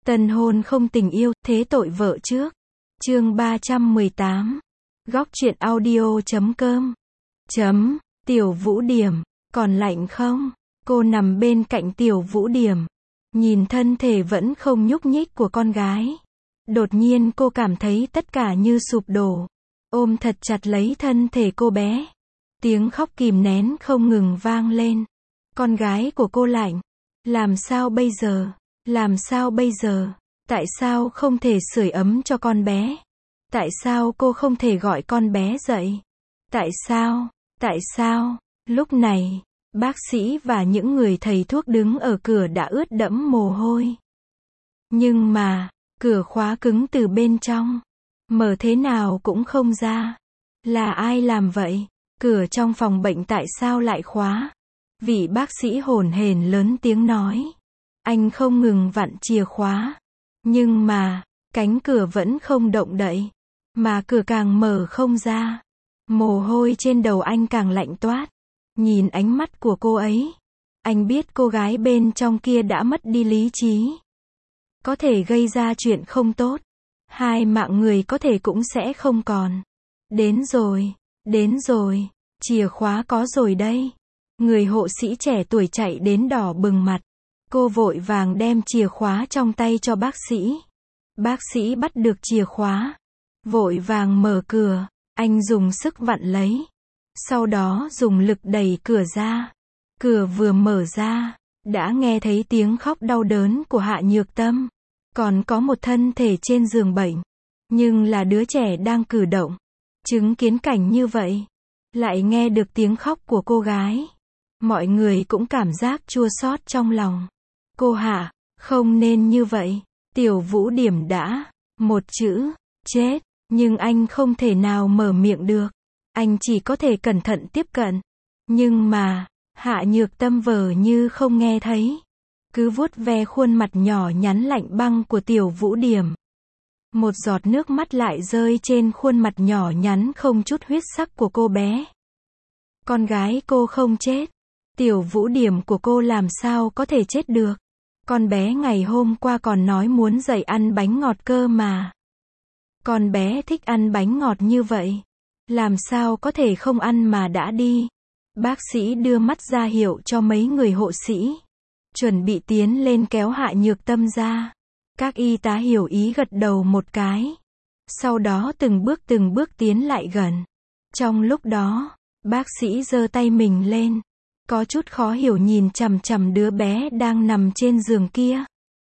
Tân hôn không tình yêu, thế tội vợ trước. Chương 318. Góc truyện audio.com. Tiểu Vũ Điểm, còn lạnh không? Cô nằm bên cạnh Tiểu Vũ Điểm, nhìn thân thể vẫn không nhúc nhích của con gái. Đột nhiên cô cảm thấy tất cả như sụp đổ, ôm thật chặt lấy thân thể cô bé. Tiếng khóc kìm nén không ngừng vang lên. Con gái của cô lạnh. Làm sao bây giờ? Làm sao bây giờ? Tại sao không thể sưởi ấm cho con bé? Tại sao cô không thể gọi con bé dậy? Tại sao? Tại sao? Lúc này, bác sĩ và những người thầy thuốc đứng ở cửa đã ướt đẫm mồ hôi. Nhưng mà, cửa khóa cứng từ bên trong. Mở thế nào cũng không ra. Là ai làm vậy? Cửa trong phòng bệnh tại sao lại khóa? Vị bác sĩ hổn hển lớn tiếng nói. Anh không ngừng vặn chìa khóa. Nhưng mà, cánh cửa vẫn không động đậy. Mà cửa càng mở không ra. Mồ hôi trên đầu anh càng lạnh toát. Nhìn ánh mắt của cô ấy, anh biết cô gái bên trong kia đã mất đi lý trí. Có thể gây ra chuyện không tốt. Hai mạng người có thể cũng sẽ không còn. Đến rồi, đến rồi, chìa khóa có rồi đây. Người hộ sĩ trẻ tuổi chạy đến đỏ bừng mặt. Cô vội vàng đem chìa khóa trong tay cho bác sĩ. Bác sĩ bắt được chìa khóa, vội vàng mở cửa, anh dùng sức vặn lấy. Sau đó dùng lực đẩy cửa ra. Cửa vừa mở ra, đã nghe thấy tiếng khóc đau đớn của Hạ Nhược Tâm. Còn có một thân thể trên giường bệnh. Nhưng là đứa trẻ đang cử động. Chứng kiến cảnh như vậy, lại nghe được tiếng khóc của cô gái. Mọi người cũng cảm giác chua xót trong lòng. Cô Hạ, không nên như vậy. Tiểu Vũ Điểm đã, một chữ, chết. Nhưng anh không thể nào mở miệng được. Anh chỉ có thể cẩn thận tiếp cận. Nhưng mà, Hạ Nhược Tâm vờ như không nghe thấy. Cứ vuốt ve khuôn mặt nhỏ nhắn lạnh băng của Tiểu Vũ Điểm. Một giọt nước mắt lại rơi trên khuôn mặt nhỏ nhắn không chút huyết sắc của cô bé. Con gái cô không chết. Tiểu Vũ Điểm của cô làm sao có thể chết được. Con bé ngày hôm qua còn nói muốn dậy ăn bánh ngọt cơ mà. Con bé thích ăn bánh ngọt như vậy. Làm sao có thể không ăn mà đã đi. Bác sĩ đưa mắt ra hiệu cho mấy người hộ sĩ. Chuẩn bị tiến lên kéo Hạ Nhược Tâm ra. Các y tá hiểu ý gật đầu một cái. Sau đó từng bước tiến lại gần. Trong lúc đó, bác sĩ giơ tay mình lên. Có chút khó hiểu nhìn chằm chằm đứa bé đang nằm trên giường kia.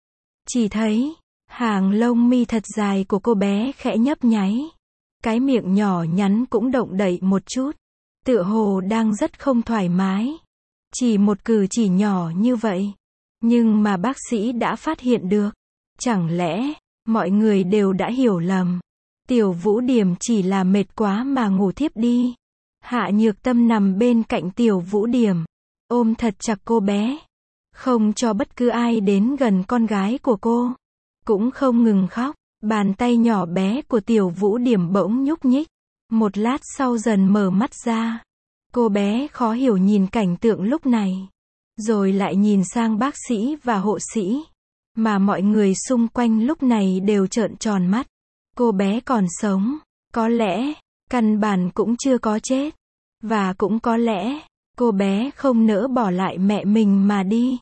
Chỉ thấy, hàng lông mi thật dài của cô bé khẽ nhấp nháy. Cái miệng nhỏ nhắn cũng động đậy một chút. Tựa hồ đang rất không thoải mái. Chỉ một cử chỉ nhỏ như vậy. Nhưng mà bác sĩ đã phát hiện được. Chẳng lẽ, mọi người đều đã hiểu lầm. Tiểu Vũ Điểm chỉ là mệt quá mà ngủ thiếp đi. Hạ Nhược Tâm nằm bên cạnh Tiểu Vũ Điểm. Ôm thật chặt cô bé. Không cho bất cứ ai đến gần con gái của cô. Cũng không ngừng khóc. Bàn tay nhỏ bé của Tiểu Vũ Điểm bỗng nhúc nhích. Một lát sau dần mở mắt ra. Cô bé khó hiểu nhìn cảnh tượng lúc này. Rồi lại nhìn sang bác sĩ và hộ sĩ. Mà mọi người xung quanh lúc này đều trợn tròn mắt. Cô bé còn sống. Có lẽ, căn bản cũng chưa có chết. Và cũng có lẽ, cô bé không nỡ bỏ lại mẹ mình mà đi.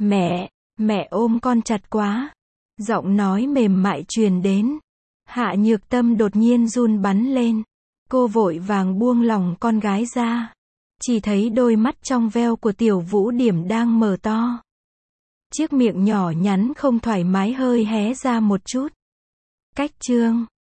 Mẹ ôm con chặt quá. Giọng nói mềm mại truyền đến. Hạ Nhược Tâm đột nhiên run bắn lên. Cô vội vàng buông lỏng con gái ra. Chỉ thấy đôi mắt trong veo của Tiểu Vũ Điểm đang mở to. Chiếc miệng nhỏ nhắn không thoải mái hơi hé ra một chút. Cách chương